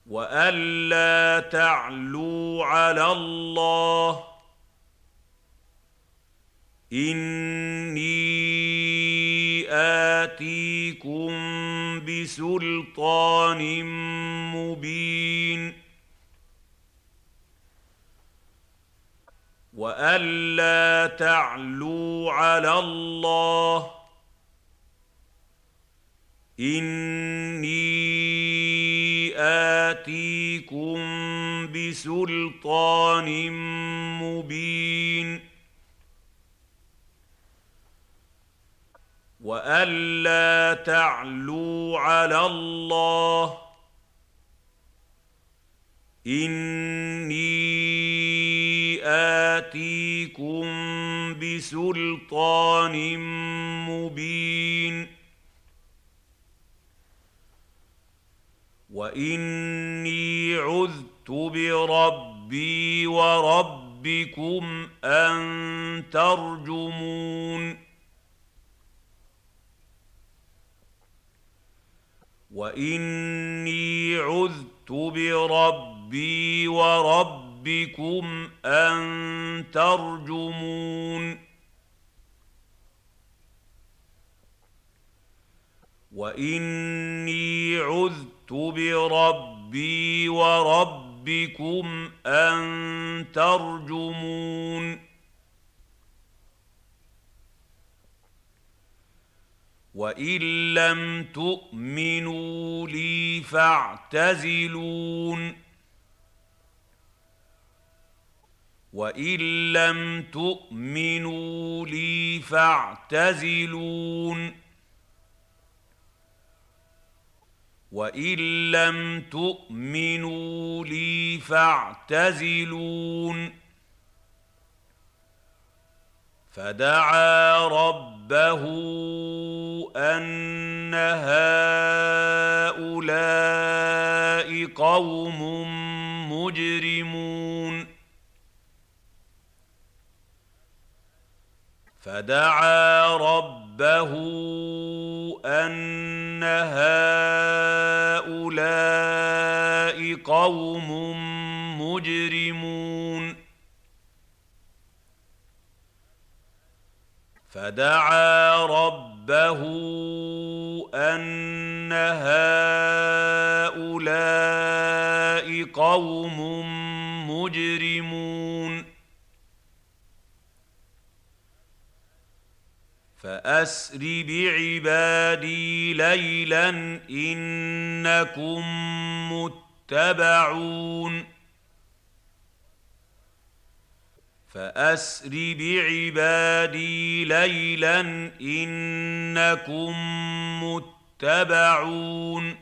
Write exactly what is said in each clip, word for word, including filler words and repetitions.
وألا تعلوا على الله إني آتيكم بسلطان مبين وألا تعلوا على الله إني آتيكم بسلطان مبين وألا تعلوا على الله إني آتيكم بسلطان مبين وإني عذت بربي وربكم أن ترجمون وإني عذت بربي وربكم أن ترجمون وإني عذت بربي وربكم أن ترجمون وإن لم تؤمنوا لي فاعتزلون وإن لم تؤمنوا لي فاعتزلون وإن لم تؤمنوا لي فاعتزلون فدعا ربه أن هؤلاء قوم مجرمون فدعا ربه أن هؤلاء قوم مجرمون فدعا ربه أن هؤلاء قوم مجرمون فأسر بعبادي ليلا إنكم متبعون فأسر بعبادي ليلا إنكم متبعون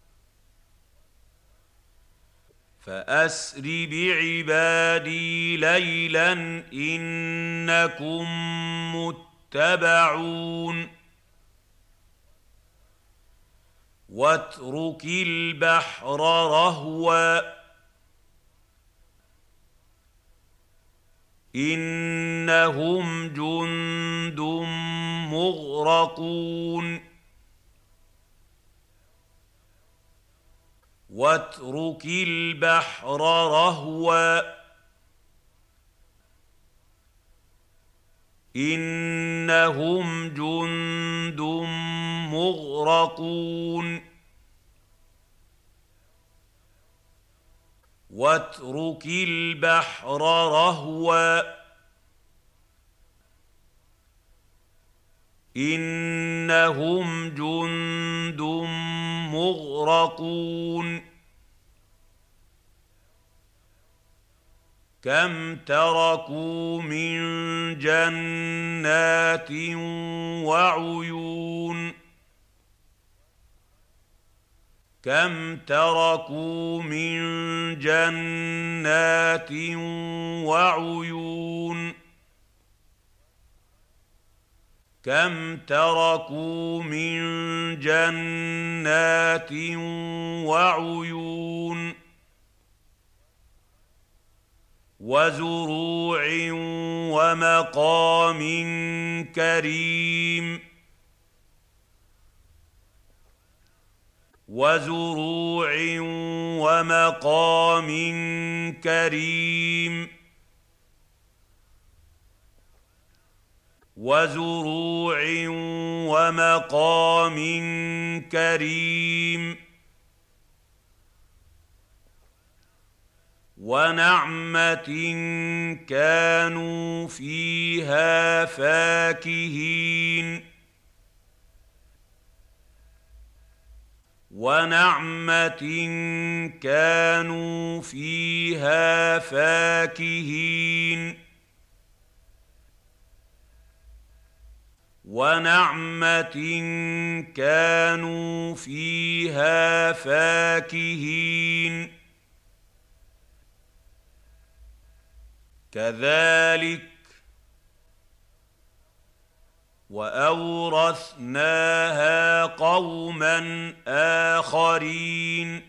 فأسر بعبادي ليلا إنكم متبعون واترك البحر رهوا إنهم جند مغرقون واترك البحر رهوا إنهم جند مغرقون واترك البحر رهوا إنهم جند مغرقون كم تركوا من جنات وعيون كم تركوا من جنات وعيون كم تركوا من جنات وعيون وزروع ومقام كريم وزروع ومقام كريم وزروع ومقام كريم ونعمة كانوا فيها فاكهين ونعمة كانوا فيها فاكهين ونعمة كانوا فيها فاكهين كذلك وأورثناها قوما آخرين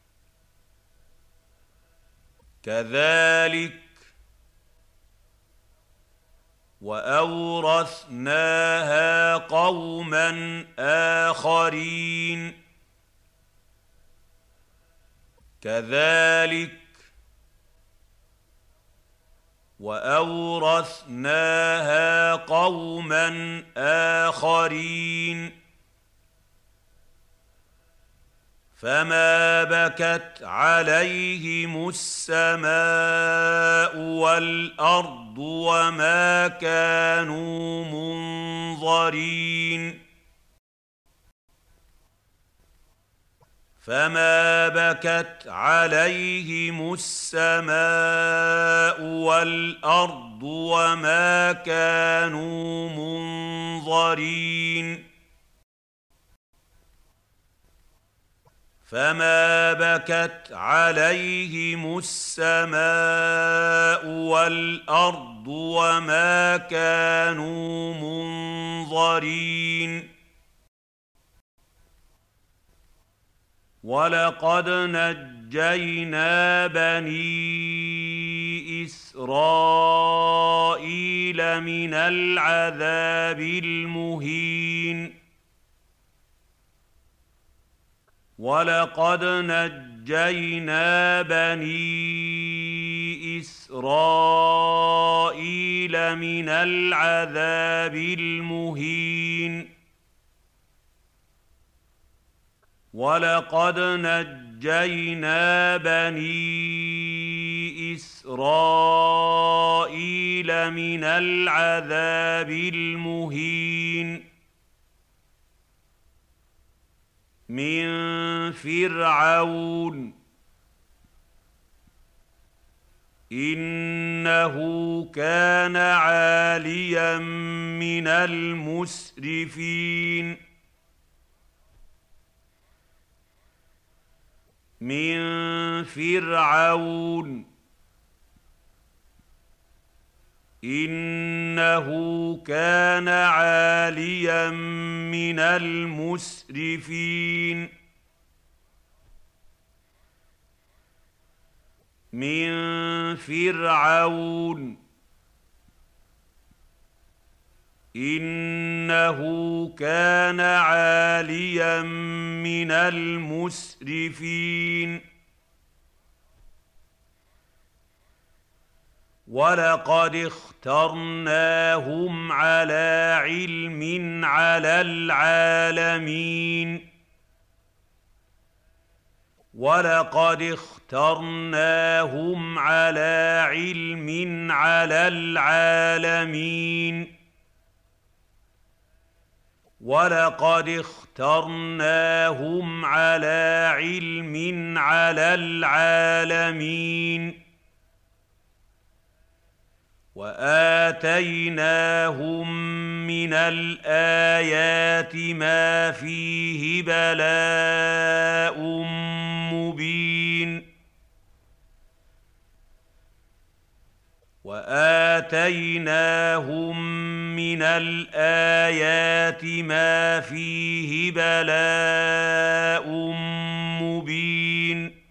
كذلك وأورثناها قوما آخرين كذلك وأورثناها قوما آخرين فما بكت عليهم السماء والأرض وما كانوا منظرين فما بكت عليهم السماء والأرض وما كانوا منظرين فما بكت عليهم السماء والأرض وما كانوا منظرين ولقد نجينا بني إسرائيل من العذاب المهين ولقد نجينا بني إسرائيل من العذاب المهين ولقد نجينا بني إسرائيل من العذاب المهين من فرعون إنه كان عاليا من المسرفين من فرعون إنه كان عاليا من المسرفين من فرعون إنه كان عاليا من المسرفين ولقد اخترناهم على علم على العالمين ولقد اخترناهم على علم على العالمين ولقد اخترناهم على علم على العالمين وآتيناهم من الآيات ما فيه بلاء مبين وآتيناهم من الآيات ما فيه بلاء مبين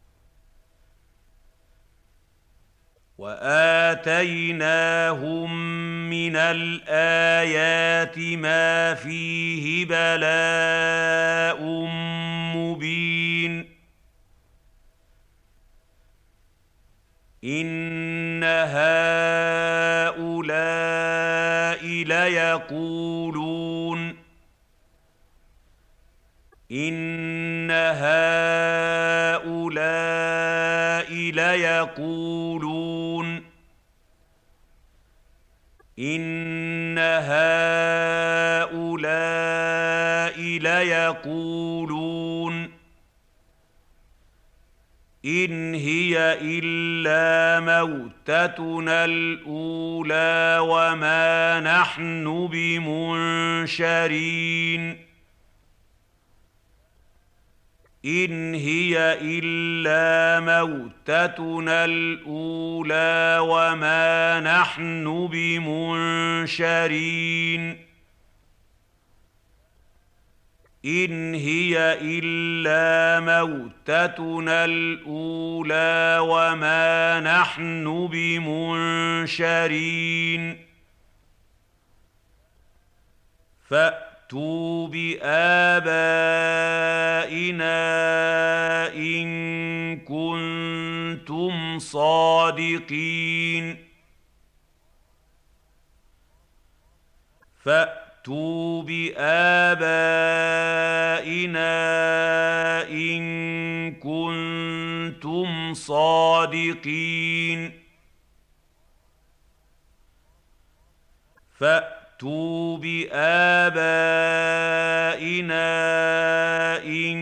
وآتيناهم من الآيات ما فيه بلاء مبين وآتيناهم من الآيات ما فيه بلاء مبين وآتيناهم من الآيات ما فيه بلاء مبين وآتيناهم من الآيات ما فيه بلاء مبين وآتيناهم من الآيات ما فيه بلاء مبين وآتيناهم من الآيات ما فيه بلاء مبين وآتيناهم من الآيات ما فيه بلاء مبين إن هؤلاء ليقولون إن هؤلاء ليقولون إن هؤلاء ليقولون إن هي إلا موتتنا الأولى وما نحن بمنشرين إن هي إلا موتتنا الأولى وما نحن بمنشرين إن هي إلا موتتنا الأولى وما نحن بمنشرين فأتوا بآبائنا إن كنتم صادقين فأتوا بآبائنا إن كنتم صادقين فأتوا بآبائنا إن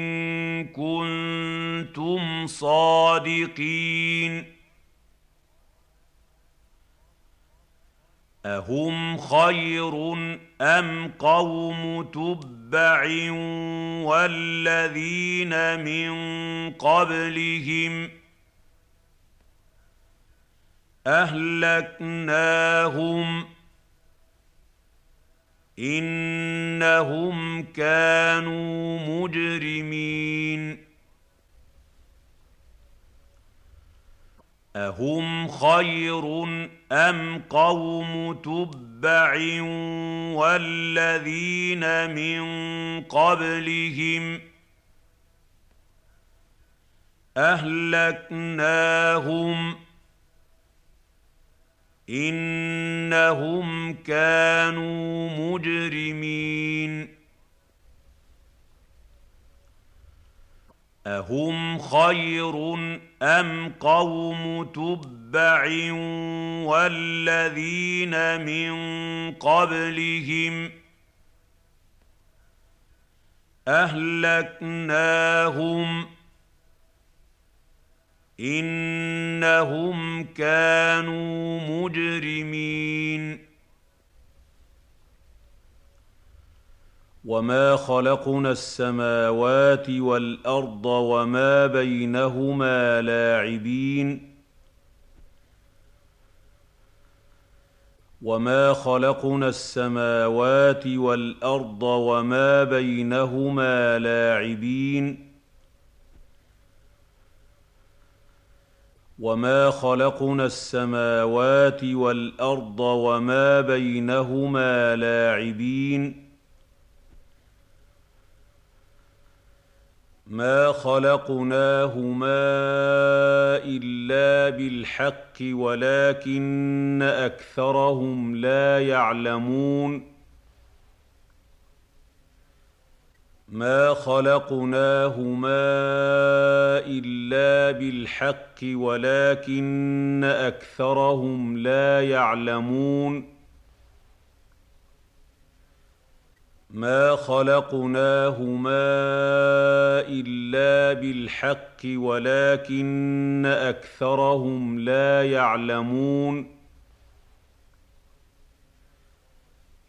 كنتم صادقين أهم خير أم قوم تبع والذين من قبلهم أهلكناهم إنهم كانوا مجرمين أهم خير أم قوم تبع والذين من قبلهم أهلكناهم إنهم كانوا مجرمين أهم خير أم قوم تبع والذين من قبلهم أهلكناهم إنهم كانوا مجرمين وما خلقنا السماوات والأرض وما بينهما لاعبين وما خلقنا السماوات والأرض وما بينهما لاعبين وما خلقنا السماوات والأرض وما بينهما لاعبين ما خلقناهما إلا بالحق ولكن أكثرهم لا يعلمون ما خلقناهما إلا بالحق ولكن أكثرهم لا يعلمون ما خلقناهما إلا بالحق ولكن أكثرهم لا يعلمون